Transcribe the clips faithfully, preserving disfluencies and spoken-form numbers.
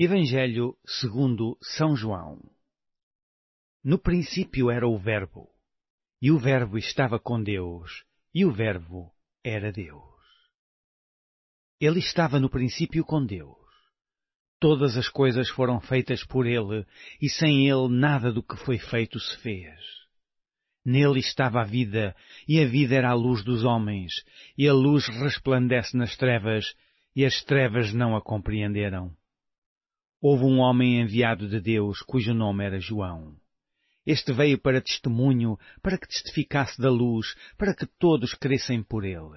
Evangelho segundo São João. No princípio era o Verbo, e o Verbo estava com Deus, e o Verbo era Deus. Ele estava no princípio com Deus. Todas as coisas foram feitas por Ele, e sem Ele nada do que foi feito se fez. Nele estava a vida, e a vida era a luz dos homens, e a luz resplandece nas trevas, e as trevas não a compreenderam. Houve um homem enviado de Deus, cujo nome era João. Este veio para testemunho, para que testificasse da luz, para que todos crescem por ele.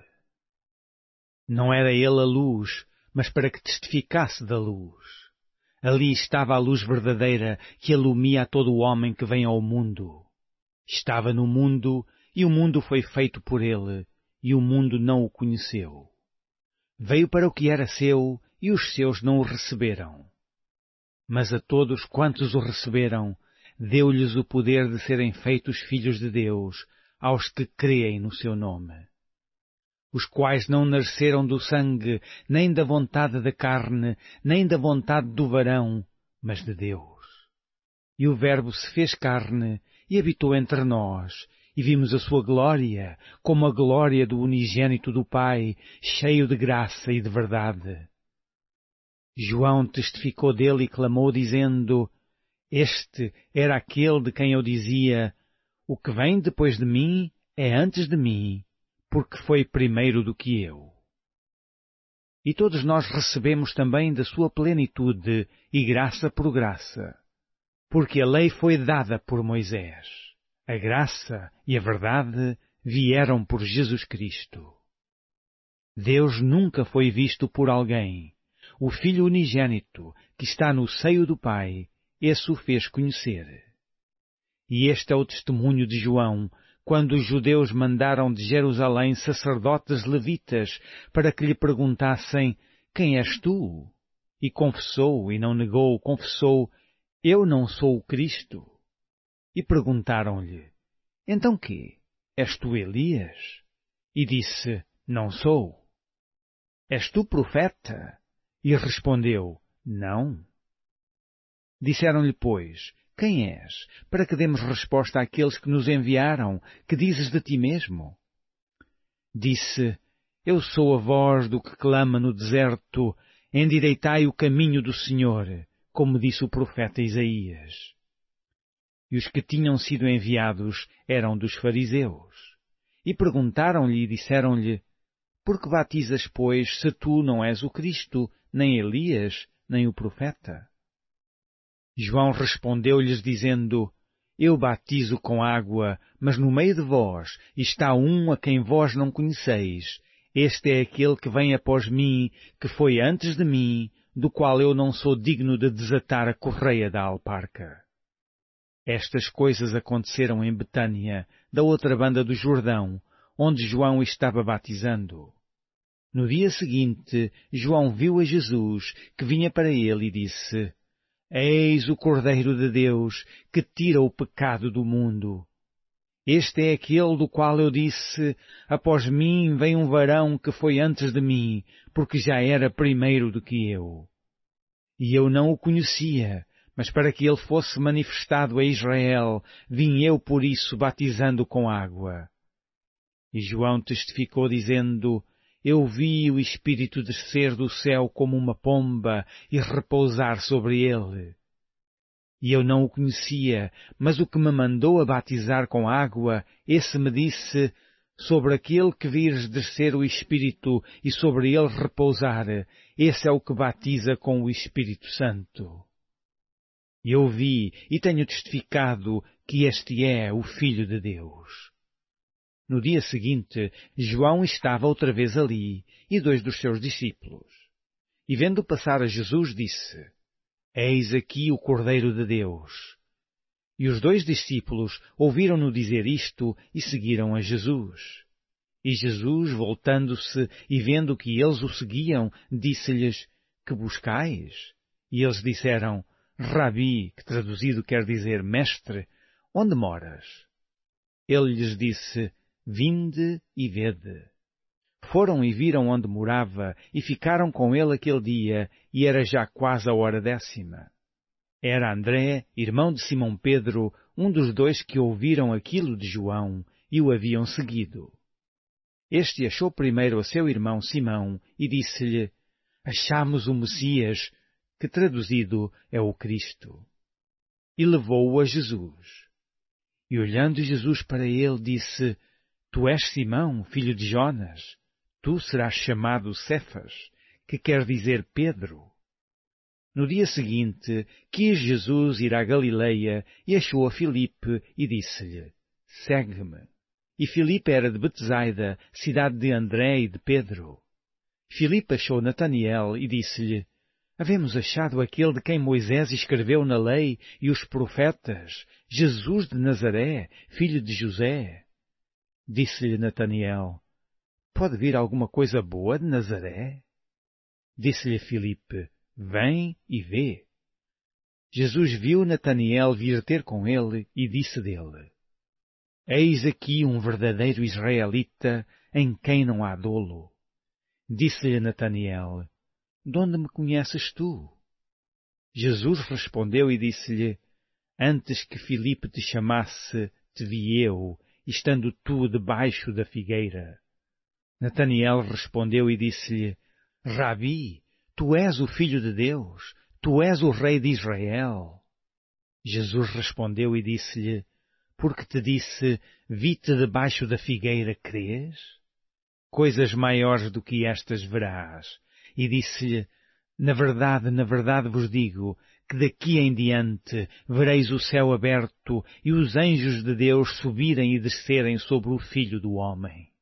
Não era ele a luz, mas para que testificasse da luz. Ali estava a luz verdadeira, que alumia a todo o homem que vem ao mundo. Estava no mundo, e o mundo foi feito por ele, e o mundo não o conheceu. Veio para o que era seu, e os seus não o receberam. Mas a todos quantos o receberam, deu-lhes o poder de serem feitos filhos de Deus, aos que creem no seu nome. Os quais não nasceram do sangue, nem da vontade da carne, nem da vontade do varão, mas de Deus. E o Verbo se fez carne, e habitou entre nós, e vimos a sua glória, como a glória do unigênito do Pai, cheio de graça e de verdade. João testificou dele e clamou, dizendo: Este era aquele de quem eu dizia: O que vem depois de mim é antes de mim, porque foi primeiro do que eu. E todos nós recebemos também da sua plenitude, e graça por graça. Porque a lei foi dada por Moisés. A graça e a verdade vieram por Jesus Cristo. Deus nunca foi visto por alguém. O Filho unigênito, que está no seio do Pai, esse o fez conhecer. E este é o testemunho de João, quando os judeus mandaram de Jerusalém sacerdotes levitas para que lhe perguntassem: Quem és tu? E confessou, e não negou, confessou: Eu não sou o Cristo. E perguntaram-lhe: Então quê? És tu Elias? E disse: Não sou. És tu profeta? E respondeu: Não. Disseram-lhe, pois: Quem és? Para que demos resposta àqueles que nos enviaram, que dizes de ti mesmo? Disse: Eu sou a voz do que clama no deserto: Endireitai o caminho do Senhor, como disse o profeta Isaías. E os que tinham sido enviados eram dos fariseus. E perguntaram-lhe e disseram-lhe: Por que batizas, pois, se tu não és o Cristo, nem Elias, nem o profeta? João respondeu-lhes dizendo: Eu batizo com água, mas no meio de vós está um a quem vós não conheceis. Este é aquele que vem após mim, que foi antes de mim, do qual eu não sou digno de desatar a correia da alparca. Estas coisas aconteceram em Betânia, da outra banda do Jordão, onde João estava batizando. No dia seguinte, João viu a Jesus, que vinha para ele, e disse: Eis o Cordeiro de Deus, que tira o pecado do mundo. Este é aquele do qual eu disse: Após mim vem um varão que foi antes de mim, porque já era primeiro do que eu. E eu não o conhecia, mas para que ele fosse manifestado a Israel, vim eu por isso batizando com água. E João testificou dizendo: Eu vi o Espírito descer do céu como uma pomba e repousar sobre ele. E eu não o conhecia, mas o que me mandou a batizar com água, esse me disse: Sobre aquele que vires descer o Espírito e sobre ele repousar, esse é o que batiza com o Espírito Santo. E eu vi e tenho testificado que este é o Filho de Deus. No dia seguinte, João estava outra vez ali, e dois dos seus discípulos. E vendo passar a Jesus, disse: Eis aqui o Cordeiro de Deus. E os dois discípulos ouviram-no dizer isto e seguiram a Jesus. E Jesus, voltando-se e vendo que eles o seguiam, disse-lhes: Que buscais? E eles disseram: Rabi, que traduzido quer dizer mestre, onde moras? Ele lhes disse: Vinde e vede. Foram e viram onde morava e ficaram com ele aquele dia, e era já quase a hora décima. Era André, irmão de Simão Pedro, um dos dois que ouviram aquilo de João e o haviam seguido. Este achou primeiro a seu irmão Simão e disse-lhe: Achamos o Messias, que traduzido é o Cristo. E levou-o a Jesus. E olhando Jesus para ele, disse: Tu és Simão, filho de Jonas. Tu serás chamado Cefas, que quer dizer Pedro. No dia seguinte, quis Jesus ir à Galileia e achou a Filipe e disse-lhe: Segue-me. E Filipe era de Betsaida, cidade de André e de Pedro. Filipe achou Nataniel e disse-lhe: Havemos achado aquele de quem Moisés escreveu na lei e os profetas, Jesus de Nazaré, filho de José. Disse-lhe Nataniel: Pode vir alguma coisa boa de Nazaré? Disse-lhe Filipe: Vem e vê. Jesus viu Nataniel vir ter com ele e disse dele: Eis aqui um verdadeiro israelita em quem não há dolo. Disse-lhe Nataniel: De onde me conheces tu? Jesus respondeu e disse-lhe: Antes que Filipe te chamasse, te vi eu, estando tu debaixo da figueira. Nataniel respondeu e disse-lhe: Rabi, tu és o Filho de Deus, tu és o Rei de Israel. Jesus respondeu e disse-lhe: Porque te disse, vi-te debaixo da figueira, crês? Coisas maiores do que estas verás. E disse-lhe: Na verdade, na verdade vos digo, que daqui em diante vereis o céu aberto e os anjos de Deus subirem e descerem sobre o Filho do Homem.